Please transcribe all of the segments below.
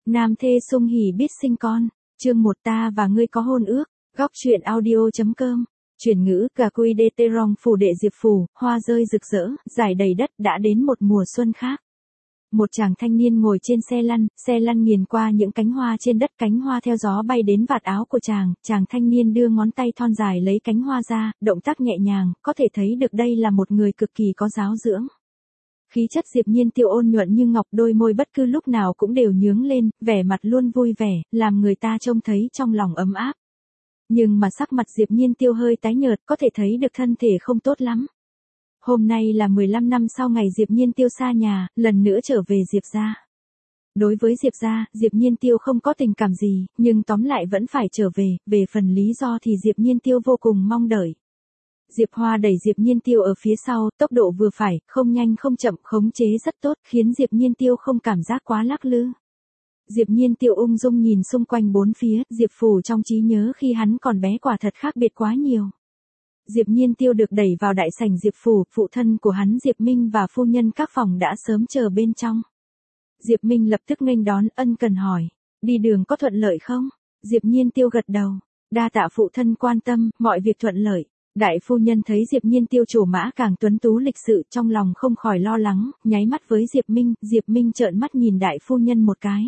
Nam thê Sung Hỉ biết sinh con. Chương 1 ta và ngươi có hôn ước. Góc truyện audio.com. Chuyển ngữ gà quy đê tê rong phủ đệ Diệp Phủ, hoa rơi rực rỡ, rải đầy đất đã đến một mùa xuân khác. Một chàng thanh niên ngồi trên xe lăn nghiền qua những cánh hoa trên đất, cánh hoa theo gió bay đến vạt áo của chàng thanh niên đưa ngón tay thon dài lấy cánh hoa ra, động tác nhẹ nhàng, có thể thấy được đây là một người cực kỳ có giáo dưỡng. Khí chất Diệp Nhiên Tiêu ôn nhuận như ngọc, đôi môi bất cứ lúc nào cũng đều nhướng lên, vẻ mặt luôn vui vẻ, làm người ta trông thấy trong lòng ấm áp. Nhưng mà sắc mặt Diệp Nhiên Tiêu hơi tái nhợt, có thể thấy được thân thể không tốt lắm. Hôm nay là 15 năm sau ngày Diệp Nhiên Tiêu xa nhà, lần nữa trở về Diệp gia. Đối với Diệp gia, Diệp Nhiên Tiêu không có tình cảm gì, nhưng tóm lại vẫn phải trở về phần lý do thì Diệp Nhiên Tiêu vô cùng mong đợi. Diệp Hoa đẩy Diệp Nhiên Tiêu ở phía sau, tốc độ vừa phải, không nhanh không chậm, khống chế rất tốt, khiến Diệp Nhiên Tiêu không cảm giác quá lắc lư. Diệp Nhiên Tiêu ung dung nhìn xung quanh bốn phía, Diệp Phủ trong trí nhớ khi hắn còn bé quả thật khác biệt quá nhiều. Diệp Nhiên Tiêu được đẩy vào đại sảnh Diệp Phủ, phụ thân của hắn Diệp Minh và phu nhân các phòng đã sớm chờ bên trong. Diệp Minh lập tức nghênh đón, ân cần hỏi, đi đường có thuận lợi không? Diệp Nhiên Tiêu gật đầu, đa tạ phụ thân quan tâm, mọi việc thuận lợi. Đại phu nhân thấy Diệp Nhiên Tiêu trổ mã càng tuấn tú lịch sự, trong lòng không khỏi lo lắng, nháy mắt với Diệp Minh trợn mắt nhìn đại phu nhân một cái.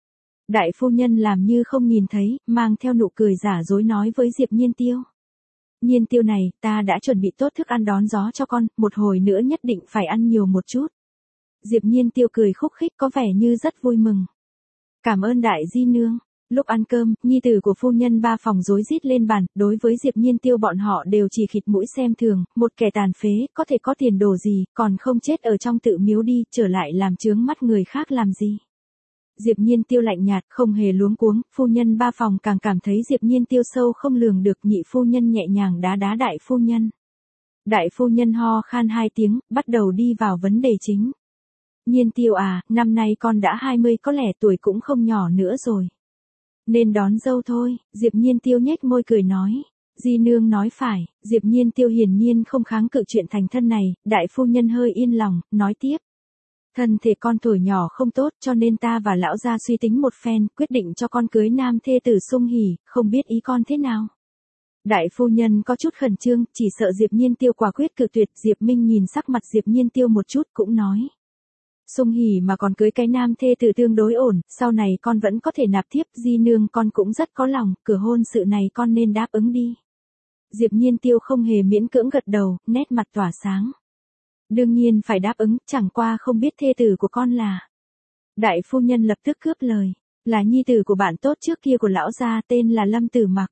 Đại phu nhân làm như không nhìn thấy, mang theo nụ cười giả dối nói với Diệp Nhiên Tiêu. Nhiên Tiêu này, ta đã chuẩn bị tốt thức ăn đón gió cho con, một hồi nữa nhất định phải ăn nhiều một chút. Diệp Nhiên Tiêu cười khúc khích có vẻ như rất vui mừng. Cảm ơn đại di nương. Lúc ăn cơm, nhi tử của phu nhân ba phòng rối rít lên bàn, đối với Diệp Nhiên Tiêu bọn họ đều chỉ khịt mũi xem thường, một kẻ tàn phế, có thể có tiền đồ gì, còn không chết ở trong tự miếu đi, trở lại làm chướng mắt người khác làm gì. Diệp Nhiên Tiêu lạnh nhạt, không hề luống cuống, phu nhân ba phòng càng cảm thấy Diệp Nhiên Tiêu sâu không lường được, nhị phu nhân nhẹ nhàng đá đại phu nhân. Đại phu nhân ho khan 2 tiếng, bắt đầu đi vào vấn đề chính. Nhiên Tiêu à, năm nay con đã 20 có lẽ tuổi cũng không nhỏ nữa rồi. Nên đón dâu thôi, Diệp Nhiên Tiêu nhếch môi cười nói. Di nương nói phải, Diệp Nhiên Tiêu hiển nhiên không kháng cự chuyện thành thân này, đại phu nhân hơi yên lòng, nói tiếp. Thân thể con tuổi nhỏ không tốt cho nên ta và lão gia suy tính một phen, quyết định cho con cưới nam thê tử Sung Hỉ, không biết ý con thế nào. Đại phu nhân có chút khẩn trương, chỉ sợ Diệp Nhiên Tiêu quả quyết cự tuyệt. Diệp Minh nhìn sắc mặt Diệp Nhiên Tiêu một chút cũng nói. Sung Hỉ mà còn cưới cái nam thê tử tương đối ổn, sau này con vẫn có thể nạp thiếp, di nương con cũng rất có lòng, cửa hôn sự này con nên đáp ứng đi. Diệp Nhiên Tiêu không hề miễn cưỡng gật đầu, nét mặt tỏa sáng. Đương nhiên phải đáp ứng, chẳng qua không biết thê tử của con là. Đại phu nhân lập tức cướp lời, là nhi tử của bạn tốt trước kia của lão gia, tên là Lâm Tử Mặc.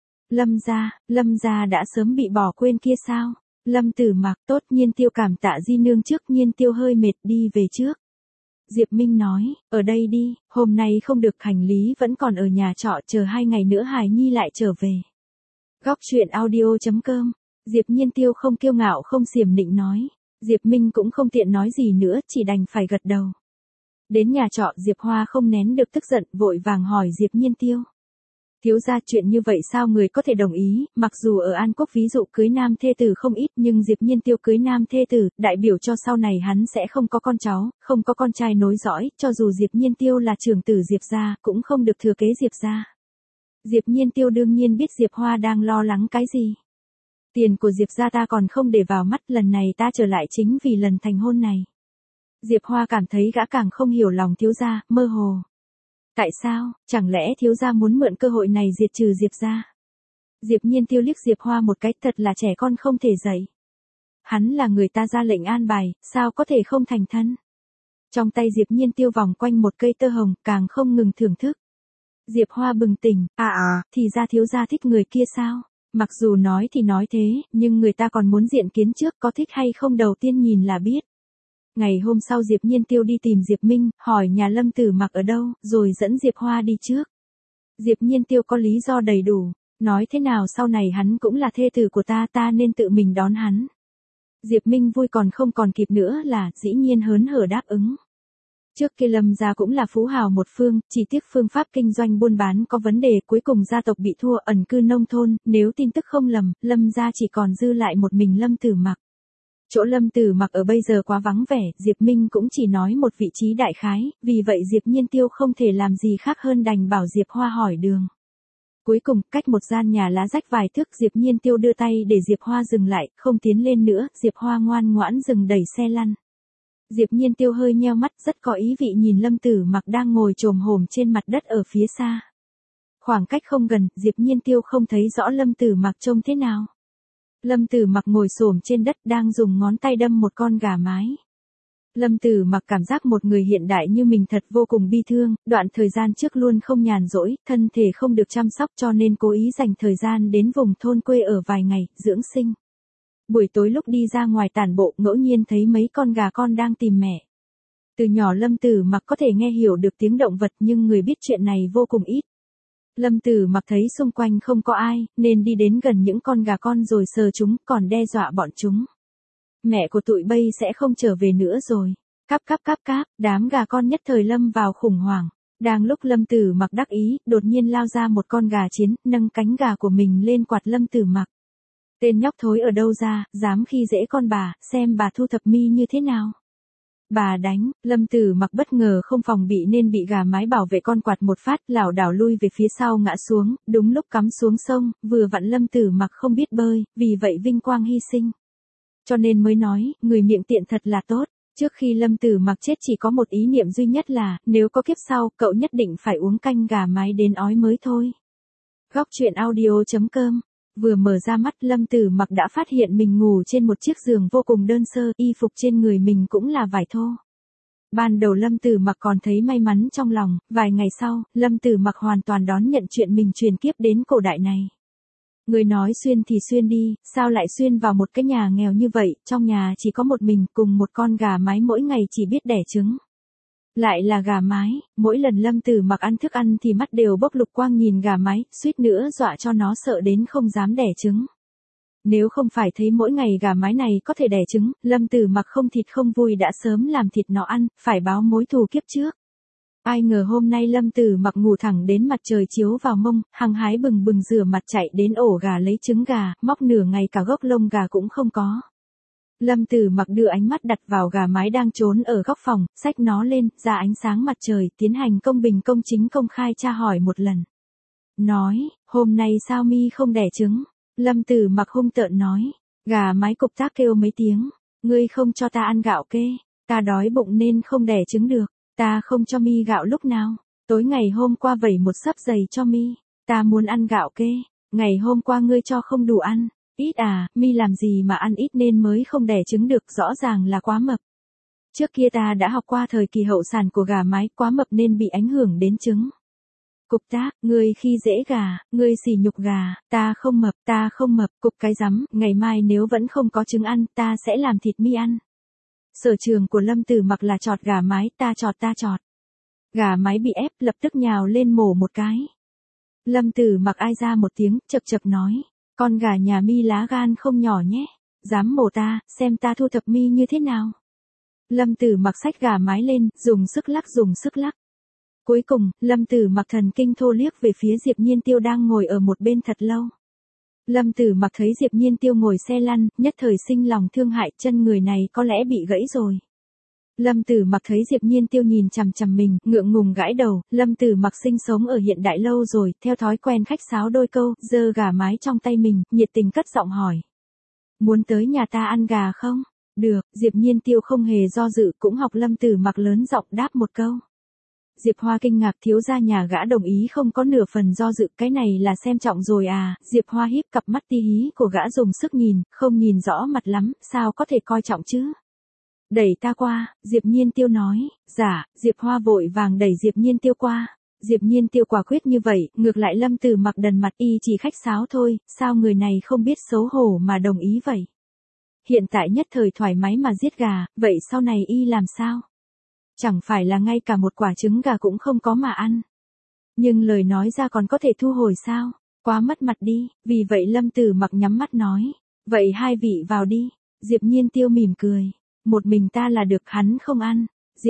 Lâm gia đã sớm bị bỏ quên kia sao? Lâm Tử Mặc, tốt. Nhiên Tiêu cảm tạ di nương trước. Nhiên Tiêu hơi mệt, đi về trước. Diệp Minh nói, ở đây đi, hôm nay không được, hành lý vẫn còn ở nhà trọ, chờ 2 ngày nữa Hải Nhi lại trở về. Góc truyện audio.com. Diệp Nhiên Tiêu không kiêu ngạo không xiểm nịnh nói. Diệp Minh cũng không tiện nói gì nữa, chỉ đành phải gật đầu. Đến nhà trọ, Diệp Hoa không nén được tức giận, vội vàng hỏi Diệp Nhiên Tiêu. Thiếu gia, chuyện như vậy sao người có thể đồng ý, mặc dù ở An Quốc ví dụ cưới nam thê tử không ít, nhưng Diệp Nhiên Tiêu cưới nam thê tử, đại biểu cho sau này hắn sẽ không có con cháu, không có con trai nối dõi, cho dù Diệp Nhiên Tiêu là trưởng tử Diệp gia, cũng không được thừa kế Diệp gia. Diệp Nhiên Tiêu đương nhiên biết Diệp Hoa đang lo lắng cái gì. Tiền của Diệp gia ta còn không để vào mắt, lần này ta trở lại chính vì lần thành hôn này. Diệp Hoa cảm thấy gã càng không hiểu lòng thiếu gia, mơ hồ. Tại sao, chẳng lẽ thiếu gia muốn mượn cơ hội này diệt trừ Diệp gia? Diệp Nhiên Tiêu liếc Diệp Hoa một cái, thật là trẻ con không thể dạy. Hắn là người ta ra lệnh an bài, sao có thể không thành thân? Trong tay Diệp Nhiên Tiêu vòng quanh một cây tơ hồng, càng không ngừng thưởng thức. Diệp Hoa bừng tỉnh, thì ra thiếu gia thích người kia sao? Mặc dù nói thì nói thế, nhưng người ta còn muốn diện kiến trước, có thích hay không đầu tiên nhìn là biết. Ngày hôm sau Diệp Nhiên Tiêu đi tìm Diệp Minh, hỏi nhà Lâm Tử Mặc ở đâu, rồi dẫn Diệp Hoa đi trước. Diệp Nhiên Tiêu có lý do đầy đủ, nói thế nào sau này hắn cũng là thê tử của ta, ta nên tự mình đón hắn. Diệp Minh vui còn không còn kịp nữa là, dĩ nhiên hớn hở đáp ứng. Trước kia Lâm gia cũng là phú hào một phương, chỉ tiếc phương pháp kinh doanh buôn bán có vấn đề, cuối cùng gia tộc bị thua, ẩn cư nông thôn, nếu tin tức không lầm, Lâm gia chỉ còn dư lại một mình Lâm Tử Mặc. Chỗ Lâm Tử Mặc ở bây giờ quá vắng vẻ, Diệp Minh cũng chỉ nói một vị trí đại khái, vì vậy Diệp Nhiên Tiêu không thể làm gì khác hơn đành bảo Diệp Hoa hỏi đường. Cuối cùng, cách một gian nhà lá rách vài thước, Diệp Nhiên Tiêu đưa tay để Diệp Hoa dừng lại, không tiến lên nữa, Diệp Hoa ngoan ngoãn dừng đẩy xe lăn. Diệp Nhiên Tiêu hơi nheo mắt, rất có ý vị nhìn Lâm Tử Mặc đang ngồi chồm hổm trên mặt đất ở phía xa. Khoảng cách không gần, Diệp Nhiên Tiêu không thấy rõ Lâm Tử Mặc trông thế nào. Lâm Tử Mặc ngồi xổm trên đất đang dùng ngón tay đâm một con gà mái. Lâm Tử Mặc cảm giác một người hiện đại như mình thật vô cùng bi thương, đoạn thời gian trước luôn không nhàn rỗi, thân thể không được chăm sóc cho nên cố ý dành thời gian đến vùng thôn quê ở vài ngày, dưỡng sinh. Buổi tối lúc đi ra ngoài tản bộ ngẫu nhiên thấy mấy con gà con đang tìm mẹ. Từ nhỏ Lâm Tử Mặc có thể nghe hiểu được tiếng động vật nhưng người biết chuyện này vô cùng ít. Lâm Tử Mặc thấy xung quanh không có ai, nên đi đến gần những con gà con rồi sờ chúng, còn đe dọa bọn chúng. Mẹ của tụi bay sẽ không trở về nữa rồi. Cáp cáp cáp cáp, đám gà con nhất thời lâm vào khủng hoảng. Đang lúc Lâm Tử Mặc đắc ý, đột nhiên lao ra một con gà chiến, nâng cánh gà của mình lên quạt Lâm Tử Mặc. Tên nhóc thối ở đâu ra, dám khi dễ con bà, xem bà thu thập mi như thế nào. Bà đánh, Lâm Tử Mặc bất ngờ không phòng bị nên bị gà mái bảo vệ con quạt một phát, lảo đảo lui về phía sau ngã xuống, đúng lúc cắm xuống sông, vừa vặn Lâm Tử Mặc không biết bơi, vì vậy vinh quang hy sinh. Cho nên mới nói, người miệng tiện thật là tốt. Trước khi Lâm Tử Mặc chết chỉ có một ý niệm duy nhất là, nếu có kiếp sau, cậu nhất định phải uống canh gà mái đến ói mới thôi. Góc truyện audio.com. Vừa mở ra mắt Lâm Tử Mặc đã phát hiện mình ngủ trên một chiếc giường vô cùng đơn sơ, y phục trên người mình cũng là vải thô. Ban đầu Lâm Tử Mặc còn thấy may mắn trong lòng, vài ngày sau, Lâm Tử Mặc hoàn toàn đón nhận chuyện mình truyền kiếp đến cổ đại này. Người nói xuyên thì xuyên đi, sao lại xuyên vào một cái nhà nghèo như vậy, trong nhà chỉ có một mình cùng một con gà mái mỗi ngày chỉ biết đẻ trứng. Lại là gà mái, mỗi lần Lâm Tử Mặc ăn thức ăn thì mắt đều bốc lục quang nhìn gà mái, suýt nữa dọa cho nó sợ đến không dám đẻ trứng. Nếu không phải thấy mỗi ngày gà mái này có thể đẻ trứng, Lâm Tử Mặc không thịt không vui đã sớm làm thịt nó ăn, phải báo mối thù kiếp trước. Ai ngờ hôm nay Lâm Tử Mặc ngủ thẳng đến mặt trời chiếu vào mông, hăng hái bừng bừng rửa mặt chạy đến ổ gà lấy trứng gà, móc nửa ngày cả gốc lông gà cũng không có. Lâm Tử Mặc đưa ánh mắt đặt vào gà mái đang trốn ở góc phòng, xách nó lên, ra ánh sáng mặt trời, tiến hành công bình công chính công khai tra hỏi một lần. Nói, hôm nay sao mi không đẻ trứng? Lâm Tử Mặc hung tợn nói, gà mái cục tác kêu mấy tiếng, ngươi không cho ta ăn gạo kê, ta đói bụng nên không đẻ trứng được, ta không cho mi gạo lúc nào, tối ngày hôm qua vẩy một xấp giày cho mi, ta muốn ăn gạo kê, ngày hôm qua ngươi cho không đủ ăn. Ít à, mi làm gì mà ăn ít nên mới không đẻ trứng được, rõ ràng là quá mập. Trước kia ta đã học qua thời kỳ hậu sản của gà mái, quá mập nên bị ảnh hưởng đến trứng. Cục tác, ngươi khi dễ gà, ngươi sỉ nhục gà, ta không mập, cục cái rắm, ngày mai nếu vẫn không có trứng ăn, ta sẽ làm thịt mi ăn. Sở trường của Lâm Tử Mặc là chọt gà mái, ta chọt. Gà mái bị ép, lập tức nhào lên mổ một cái. Lâm Tử Mặc ai ra một tiếng, chậc chậc nói. Con gà nhà mi lá gan không nhỏ nhé, dám mổ ta, xem ta thu thập mi như thế nào. Lâm Tử Mặc xách gà mái lên, dùng sức lắc. Cuối cùng, Lâm Tử Mặc thần kinh thô liếc về phía Diệp Nhiên Tiêu đang ngồi ở một bên thật lâu. Lâm Tử Mặc thấy Diệp Nhiên Tiêu ngồi xe lăn, nhất thời sinh lòng thương hại, chân người này có lẽ bị gãy rồi. Lâm Tử Mặc thấy Diệp Nhiên Tiêu nhìn chằm chằm mình, ngượng ngùng gãi đầu, Lâm Tử Mặc sinh sống ở hiện đại lâu rồi, theo thói quen khách sáo đôi câu, giơ gà mái trong tay mình, nhiệt tình cất giọng hỏi. Muốn tới nhà ta ăn gà không? Được, Diệp Nhiên Tiêu không hề do dự, cũng học Lâm Tử Mặc lớn giọng đáp một câu. Diệp Hoa kinh ngạc, thiếu gia nhà gã đồng ý không có nửa phần do dự, cái này là xem trọng rồi à? Diệp Hoa híp cặp mắt tí hí của gã dùng sức nhìn, không nhìn rõ mặt lắm, sao có thể coi trọng chứ? Đẩy ta qua, Diệp Nhiên Tiêu nói. Dạ, Diệp Hoa vội vàng đẩy Diệp Nhiên Tiêu qua. Diệp Nhiên Tiêu quả quyết như vậy, ngược lại Lâm Tử Mặc đần mặt, y chỉ khách sáo thôi, sao người này không biết xấu hổ mà đồng ý vậy? Hiện tại nhất thời thoải mái mà giết gà, vậy sau này y làm sao? Chẳng phải là ngay cả một quả trứng gà cũng không có mà ăn. Nhưng lời nói ra còn có thể thu hồi sao? Quá mất mặt đi, vì vậy Lâm Tử Mặc nhắm mắt nói. Vậy hai vị vào đi. Diệp Nhiên Tiêu mỉm cười. Một mình ta là được, hắn không ăn.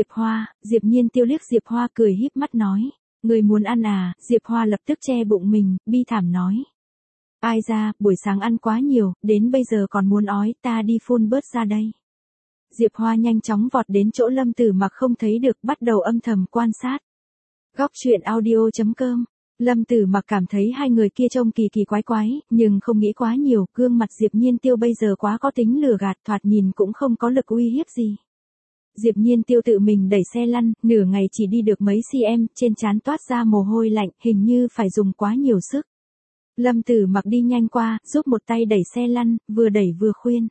Diệp Nhiên Tiêu liếc Diệp Hoa cười híp mắt nói. Người muốn ăn à? Diệp Hoa lập tức che bụng mình, bi thảm nói. Ai ra, buổi sáng ăn quá nhiều, đến bây giờ còn muốn ói, ta đi phun bớt ra đây. Diệp Hoa nhanh chóng vọt đến chỗ Lâm Tử Mặc không thấy được, bắt đầu âm thầm quan sát. Góc truyện audio.com. Lâm Tử Mặc cảm thấy hai người kia trông kỳ kỳ quái quái, nhưng không nghĩ quá nhiều, gương mặt Diệp Nhiên Tiêu bây giờ quá có tính lừa gạt, thoạt nhìn cũng không có lực uy hiếp gì. Diệp Nhiên Tiêu tự mình đẩy xe lăn, nửa ngày chỉ đi được mấy cm, trên trán toát ra mồ hôi lạnh, hình như phải dùng quá nhiều sức. Lâm Tử Mặc đi nhanh qua, giúp một tay đẩy xe lăn, vừa đẩy vừa khuyên.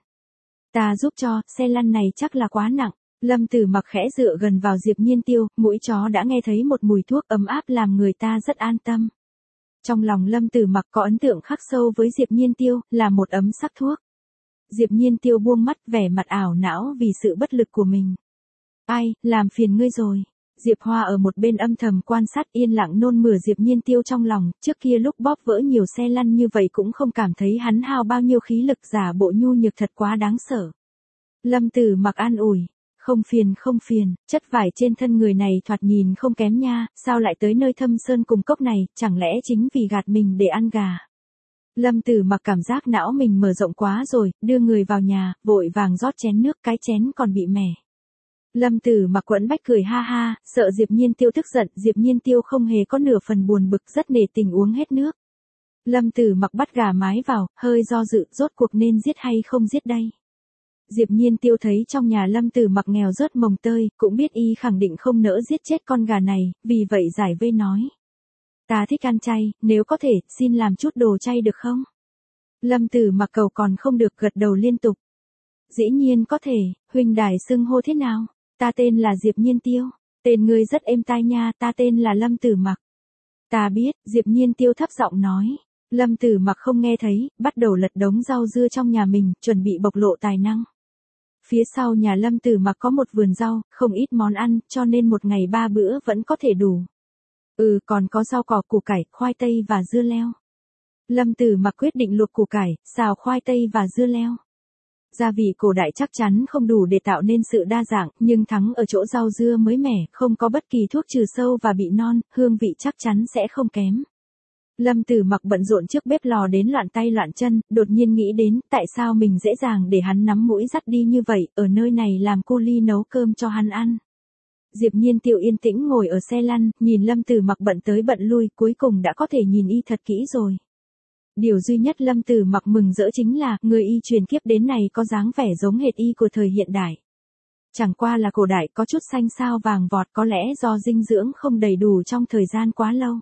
Ta giúp cho, xe lăn này chắc là quá nặng. Lâm Tử Mặc khẽ dựa gần vào Diệp Nhiên Tiêu, mũi chó đã nghe thấy một mùi thuốc ấm áp làm người ta rất an tâm. Trong lòng Lâm Tử Mặc có ấn tượng khắc sâu với Diệp Nhiên Tiêu, là một ấm sắc thuốc. Diệp Nhiên Tiêu buông mắt, vẻ mặt ảo não vì sự bất lực của mình. Ai, làm phiền ngươi rồi. Diệp Hoa ở một bên âm thầm quan sát, yên lặng nôn mửa Diệp Nhiên Tiêu trong lòng, trước kia lúc bóp vỡ nhiều xe lăn như vậy cũng không cảm thấy hắn hao bao nhiêu khí lực, giả bộ nhu nhược thật quá đáng sợ. Lâm Tử Mặc an ủi, không phiền, chất vải trên thân người này thoạt nhìn không kém nha, sao lại tới nơi thâm sơn cùng cốc này, chẳng lẽ chính vì gạt mình để ăn gà. Lâm Tử Mặc cảm giác não mình mở rộng quá rồi, đưa người vào nhà, vội vàng rót chén nước, cái chén còn bị mẻ. Lâm Tử Mặc quẫn bách cười ha ha, sợ Diệp Nhiên Tiêu tức giận, Diệp Nhiên Tiêu không hề có nửa phần buồn bực, rất nể tình uống hết nước. Lâm Tử Mặc bắt gà mái vào, hơi do dự, rốt cuộc nên giết hay không giết đây. Diệp Nhiên Tiêu thấy trong nhà Lâm Tử Mặc nghèo rớt mồng tơi, cũng biết y khẳng định không nỡ giết chết con gà này, vì vậy giải vây nói. Ta thích ăn chay, nếu có thể, xin làm chút đồ chay được không? Lâm Tử Mặc cầu còn không được, gật đầu liên tục. Dĩ nhiên có thể, huynh đài xưng hô thế nào? Ta tên là Diệp Nhiên Tiêu, tên ngươi rất êm tai nha, ta tên là Lâm Tử Mặc. Ta biết, Diệp Nhiên Tiêu thấp giọng nói. Lâm Tử Mặc không nghe thấy, bắt đầu lật đống rau dưa trong nhà mình, chuẩn bị bộc lộ tài năng. Phía sau nhà Lâm Tử Mặc có một vườn rau, không ít món ăn, cho nên một ngày 3 bữa vẫn có thể đủ. Còn có rau cỏ, củ cải, khoai tây và dưa leo. Lâm Tử Mặc quyết định luộc củ cải, xào khoai tây và dưa leo. Gia vị cổ đại chắc chắn không đủ để tạo nên sự đa dạng, nhưng thắng ở chỗ rau dưa mới mẻ, không có bất kỳ thuốc trừ sâu và bị non, hương vị chắc chắn sẽ không kém. Lâm Tử Mặc bận rộn trước bếp lò đến loạn tay loạn chân, đột nhiên nghĩ đến tại sao mình dễ dàng để hắn nắm mũi dắt đi như vậy, ở nơi này làm cu ly nấu cơm cho hắn ăn. Diệp Nhiên Tiêu yên tĩnh ngồi ở xe lăn, nhìn Lâm Tử Mặc bận tới bận lui, cuối cùng đã có thể nhìn y thật kỹ rồi. Điều duy nhất Lâm Tử Mặc mừng rỡ chính là, người y truyền kiếp đến này có dáng vẻ giống hệt y của thời hiện đại. Chẳng qua là cổ đại có chút xanh xao vàng vọt, có lẽ do dinh dưỡng không đầy đủ trong thời gian quá lâu.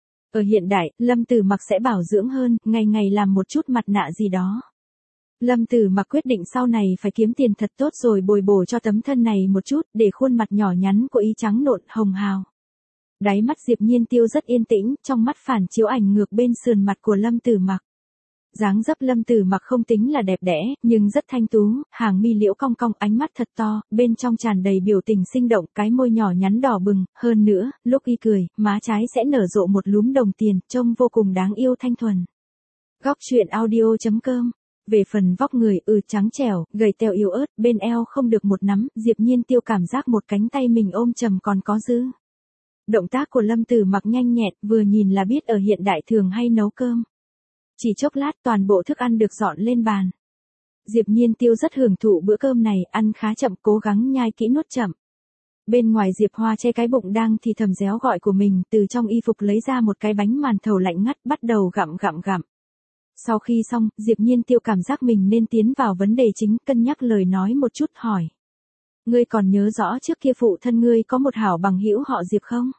Ở hiện đại, Lâm Tử Mặc sẽ bảo dưỡng hơn, ngày ngày làm một chút mặt nạ gì đó. Lâm Tử Mặc quyết định sau này phải kiếm tiền thật tốt rồi bồi bổ cho tấm thân này một chút, để khuôn mặt nhỏ nhắn của y trắng nộn, hồng hào. Đáy mắt Diệp Nhiên Tiêu rất yên tĩnh, trong mắt phản chiếu ảnh ngược bên sườn mặt của Lâm Tử Mặc. Dáng dấp Lâm Tử Mặc không tính là đẹp đẽ, nhưng rất thanh tú, hàng mi liễu cong cong, ánh mắt thật to, bên trong tràn đầy biểu tình sinh động, cái môi nhỏ nhắn đỏ bừng, hơn nữa, lúc y cười, má trái sẽ nở rộ một lúm đồng tiền, trông vô cùng đáng yêu thanh thuần. Góc truyện audio.com. Về phần vóc người, trắng trẻo, gầy teo yếu ớt, bên eo không được một nắm, Diệp Nhiên Tiêu cảm giác một cánh tay mình ôm chầm còn có dư. Động tác của Lâm Tử Mặc nhanh nhẹn, vừa nhìn là biết ở hiện đại thường hay nấu cơm. Chỉ chốc lát toàn bộ thức ăn được dọn lên bàn. Diệp Nhiên Tiêu rất hưởng thụ bữa cơm này, ăn khá chậm, cố gắng nhai kỹ nuốt chậm. Bên ngoài Diệp Hoa che cái bụng đang thì thầm réo gọi của mình, từ trong y phục lấy ra một cái bánh màn thầu lạnh ngắt, bắt đầu gặm. Sau khi xong, Diệp Nhiên Tiêu cảm giác mình nên tiến vào vấn đề chính, cân nhắc lời nói một chút, hỏi. Ngươi còn nhớ rõ trước kia phụ thân ngươi có một hảo bằng hữu họ Diệp không?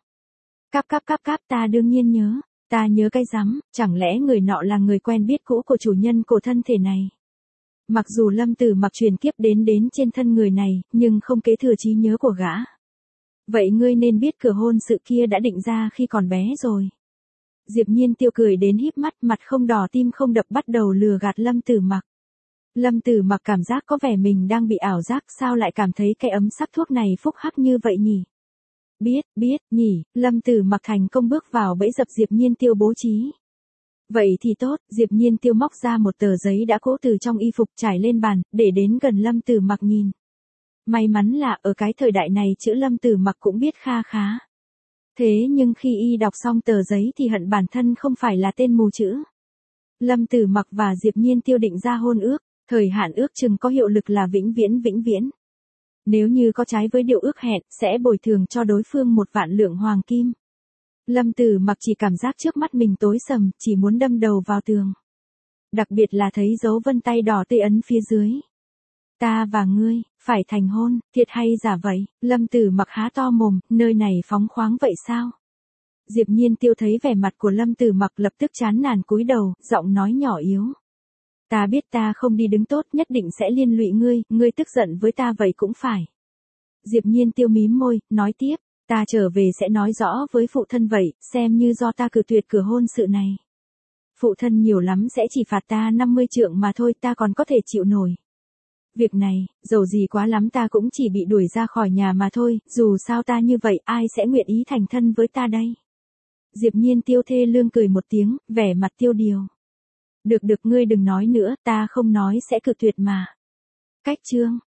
Cáp, ta đương nhiên nhớ. Ta nhớ cái rắm, chẳng lẽ người nọ là người quen biết cũ của chủ nhân của thân thể này? Mặc dù Lâm Tử Mặc truyền kiếp đến trên thân người này, nhưng không kế thừa trí nhớ của gã. Vậy ngươi nên biết cửa hôn sự kia đã định ra khi còn bé rồi. Diệp Nhiên Tiêu cười đến híp mắt, mặt không đỏ tim không đập, bắt đầu lừa gạt Lâm Tử Mặc. Lâm Tử Mặc cảm giác có vẻ mình đang bị ảo giác, sao lại cảm thấy cái ấm sắc thuốc này phúc hắc như vậy nhỉ? Biết nhỉ, Lâm Tử Mặc thành công bước vào bẫy dập Diệp Nhiên Tiêu bố trí. Vậy thì tốt, Diệp Nhiên Tiêu móc ra một tờ giấy đã cũ từ trong y phục trải lên bàn, để đến gần Lâm Tử Mặc nhìn. May mắn là ở cái thời đại này chữ Lâm Tử Mặc cũng biết kha khá. Thế nhưng khi y đọc xong tờ giấy thì hận bản thân không phải là tên mù chữ. Lâm Tử Mặc và Diệp Nhiên Tiêu định ra hôn ước, thời hạn ước chừng có hiệu lực là vĩnh viễn vĩnh viễn. Nếu như có trái với điều ước hẹn, sẽ bồi thường cho đối phương 1.000.000 lượng hoàng kim. Lâm Tử Mặc chỉ cảm giác trước mắt mình tối sầm, chỉ muốn đâm đầu vào tường. Đặc biệt là thấy dấu vân tay đỏ tươi ấn phía dưới. Ta và ngươi, phải thành hôn, thiệt hay giả vậy? Lâm Tử Mặc há to mồm, nơi này phóng khoáng vậy sao? Diệp Nhiên Tiêu thấy vẻ mặt của Lâm Tử Mặc lập tức chán nản cúi đầu, giọng nói nhỏ yếu. Ta biết ta không đi đứng tốt nhất định sẽ liên lụy ngươi tức giận với ta vậy cũng phải. Diệp Nhiên Tiêu mím môi, nói tiếp, ta trở về sẽ nói rõ với phụ thân vậy, xem như do ta cự tuyệt cửa hôn sự này. Phụ thân nhiều lắm sẽ chỉ phạt ta 50 trượng mà thôi, ta còn có thể chịu nổi. Việc này, dầu gì quá lắm ta cũng chỉ bị đuổi ra khỏi nhà mà thôi, dù sao ta như vậy ai sẽ nguyện ý thành thân với ta đây. Diệp Nhiên Tiêu thê lương cười một tiếng, vẻ mặt tiêu điều. Được ngươi đừng nói nữa, ta không nói sẽ cự tuyệt mà. Cách chương